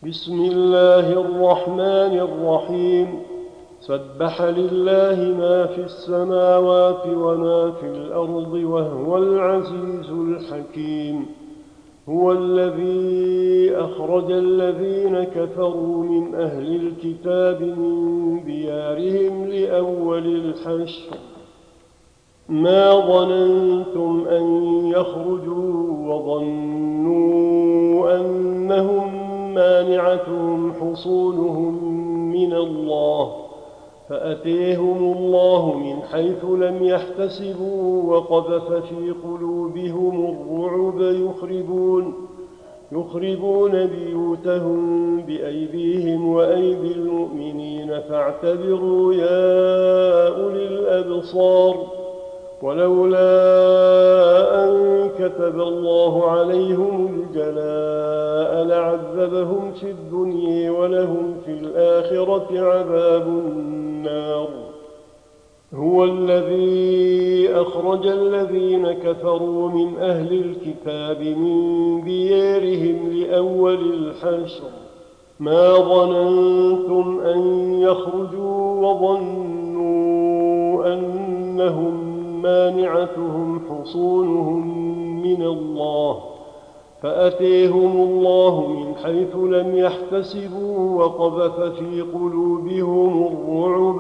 بسم الله الرحمن الرحيم. سبح لله ما في السماوات وما في الأرض وهو العزيز الحكيم. هو الذي أخرج الذين كفروا من أهل الكتاب من ديارهم لأول الحشر ما ظننتم أن يخرجوا وظنوا أنهم مانعتهم حصونهم من الله فأتيهم الله من حيث لم يحتسبوا وقذف في قلوبهم الرعب يخربون بيوتهم بأيديهم وأيدي المؤمنين فاعتبروا يا أولي الأبصار. ولولا أن كتب الله عليهم الجلاء لعذبهم في الدنيا ولهم في الآخرة عذاب النار. هو الذي أخرج الذين كفروا من أهل الكتاب من ديارهم لأول الحشر ما ظننتم أن يخرجوا وظنوا أنهم مانعتهم حصونهم من الله فأتيهم الله من حيث لم يحتسبوا وقذف في قلوبهم الرعب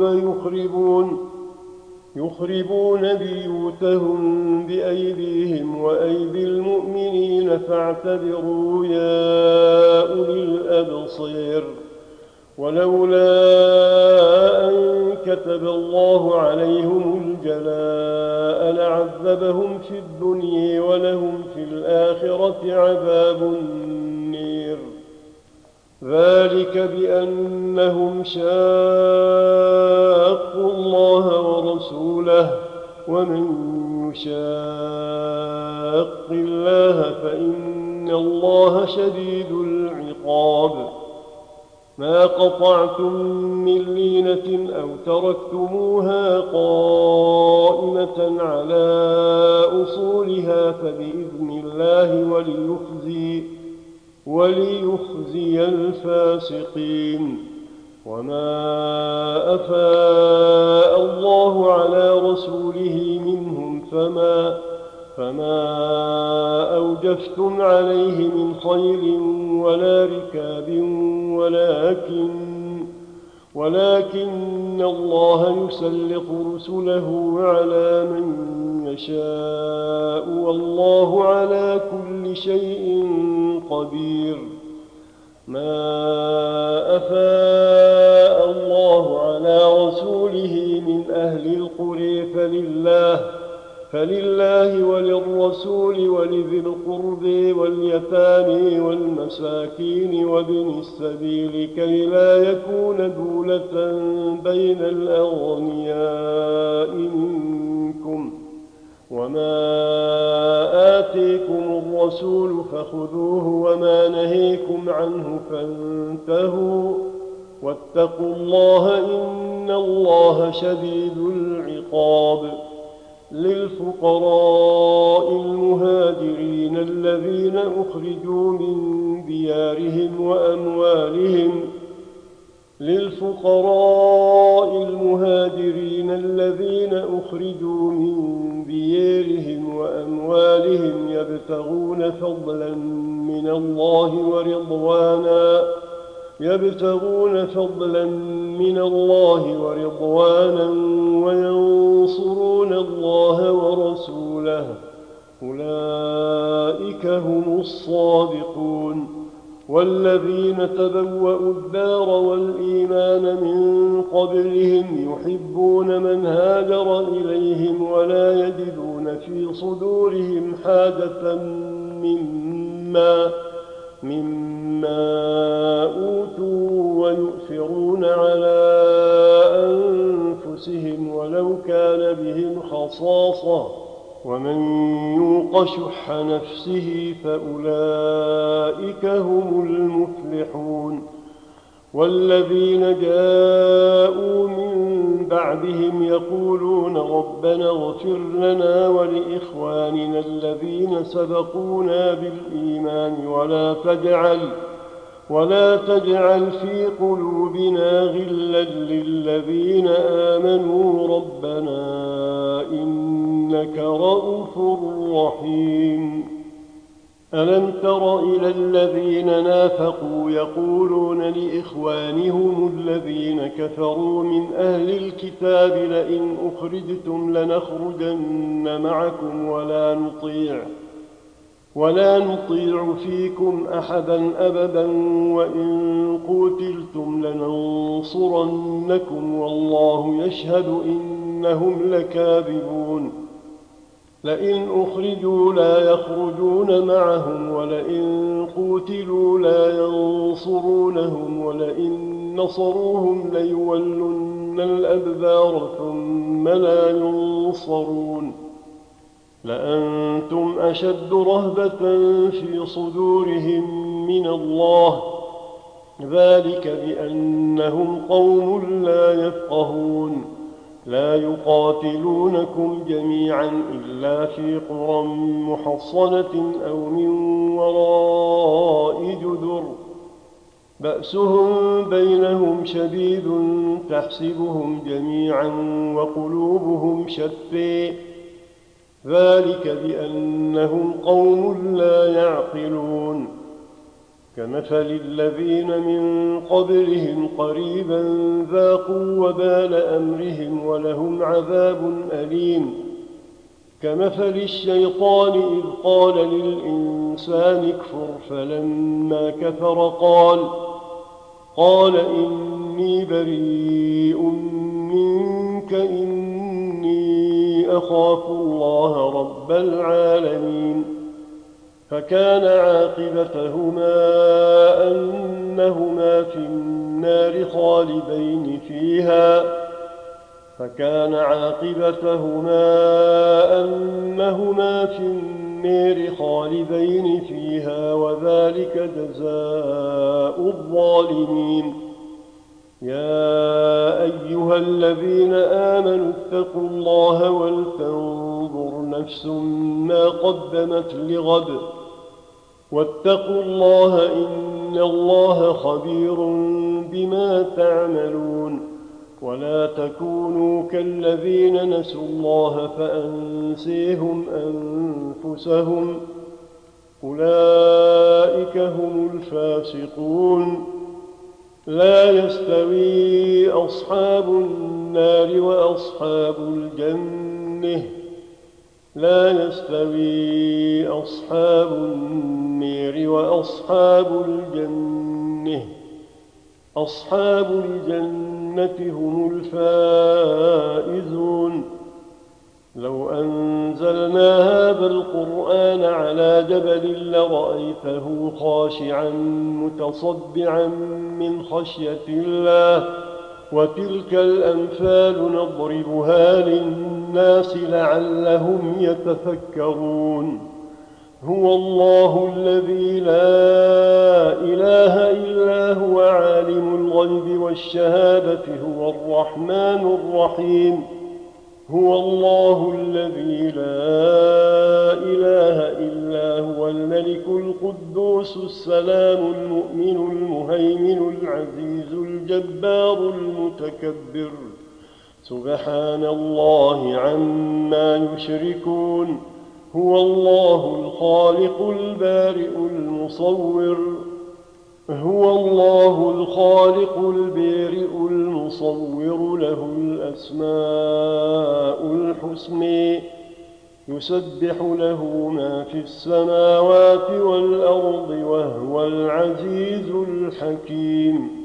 يخربون بيوتهم بأيديهم وأيدي المؤمنين فاعتبروا يا أولي الأبصار. ولولا أن كتب الله عليهم الجلاء لعذبهم في الدنيا ولهم في الآخرة عذاب النار. ذلك بأنهم شاقوا الله ورسوله ومن يشاق الله فإن الله شديد العقاب. ما قطعتم من لينة أو تركتموها قائمة على أصولها فبإذن الله وليخزي الفاسقين. وما أفاء الله على رسوله منهم فما أوجفتم عليه من خيل ولا ركاب ولكن الله يسلط رسله على من يشاء والله على كل شيء قدير. ما أفاء الله على رسوله من أهل القرى فلله وللرسول ولذي القرب واليتامى والمساكين وابن السبيل كي لا يكون دولة بين الأغنياء منكم. وما آتيكم الرسول فخذوه وما نهيكم عنه فانتهوا واتقوا الله إن الله شديد العقاب. للفقراء المهاجرين الذين أخرجوا من ديارهم وأموالهم يبتغون فضلا من الله ورضوانا وينصرون الله ورسوله أولئك هم الصادقون. والذين تبوأوا الدار والإيمان من قبلهم يحبون من هاجر إليهم ولا يجدون في صدورهم حاجة مما أوتوا ويؤثرون على أنفسهم ولو كان بهم خصاصة ومن يوق شح نفسه فأولئك هم المفلحون. والذين جاءوا من بعدهم يقولون ربنا اغفر لنا ولإخواننا الذين سبقونا بالإيمان ولا تجعل في قلوبنا غلا للذين آمنوا ربنا إنك رءوف رحيم. ألم تر إلى الذين نافقوا يقولون لإخوانهم الذين كفروا من أهل الكتاب لئن أخرجتم لنخرجن معكم ولا نطيع فيكم أحدا أبدا وإن قتلتم لننصرنكم والله يشهد إنهم لكاذبون. لئن أخرجوا لا يخرجون معهم ولئن قتلوا لا ينصرونهم ولئن نصروهم ليولن الأدبار ثم لا ينصرون. لأنتم أشد رهبة في صدورهم من الله ذلك بأنهم قوم لا يفقهون. لا يقاتلونكم جميعا إلا في قرى محصنة أو من وراء جدر بأسهم بينهم شديد تحسبهم جميعا وقلوبهم شتى ذلك بأنهم قوم لا يعقلون. كمثل الذين من قبلهم قريبا ذاقوا وبال أمرهم ولهم عذاب أليم. كمثل الشيطان إذ قال للإنسان اكفر فلما كفر قال إني بريء منك إني أخاف الله رب العالمين. فكان عاقبتهما أنهما في النار خالدين فيها وذلك جزاء الظالمين. يا أيها الذين آمنوا اتقوا الله ولتنظر نفس ما قدمت لغد واتقوا الله إن الله خبير بما تعملون. ولا تكونوا كالذين نسوا الله فأنسيهم أنفسهم أولئك هم الفاسقون. لا يستوي أصحاب النار وأصحاب الجنة أصحاب الجنة هم الفائزون. لو أنزلنا هذا القرآن على جبل لرأيته خاشعا متصدعا من خشية الله. وتلك الأمثال نضربها للناس لعلهم يتفكرون. هو الله الذي لا إله إلا هو عالم الغيب والشهادة هو الرحمن الرحيم. هو الله الذي لا إله إلا هو الملك القدوس السلام المؤمن المهيمن العزيز الجبار المتكبر سبحان الله عما يشركون. هو الله الخالق البارئ المصور له الأسماء الحسنى يسبح له ما في السماوات والأرض وهو العزيز الحكيم.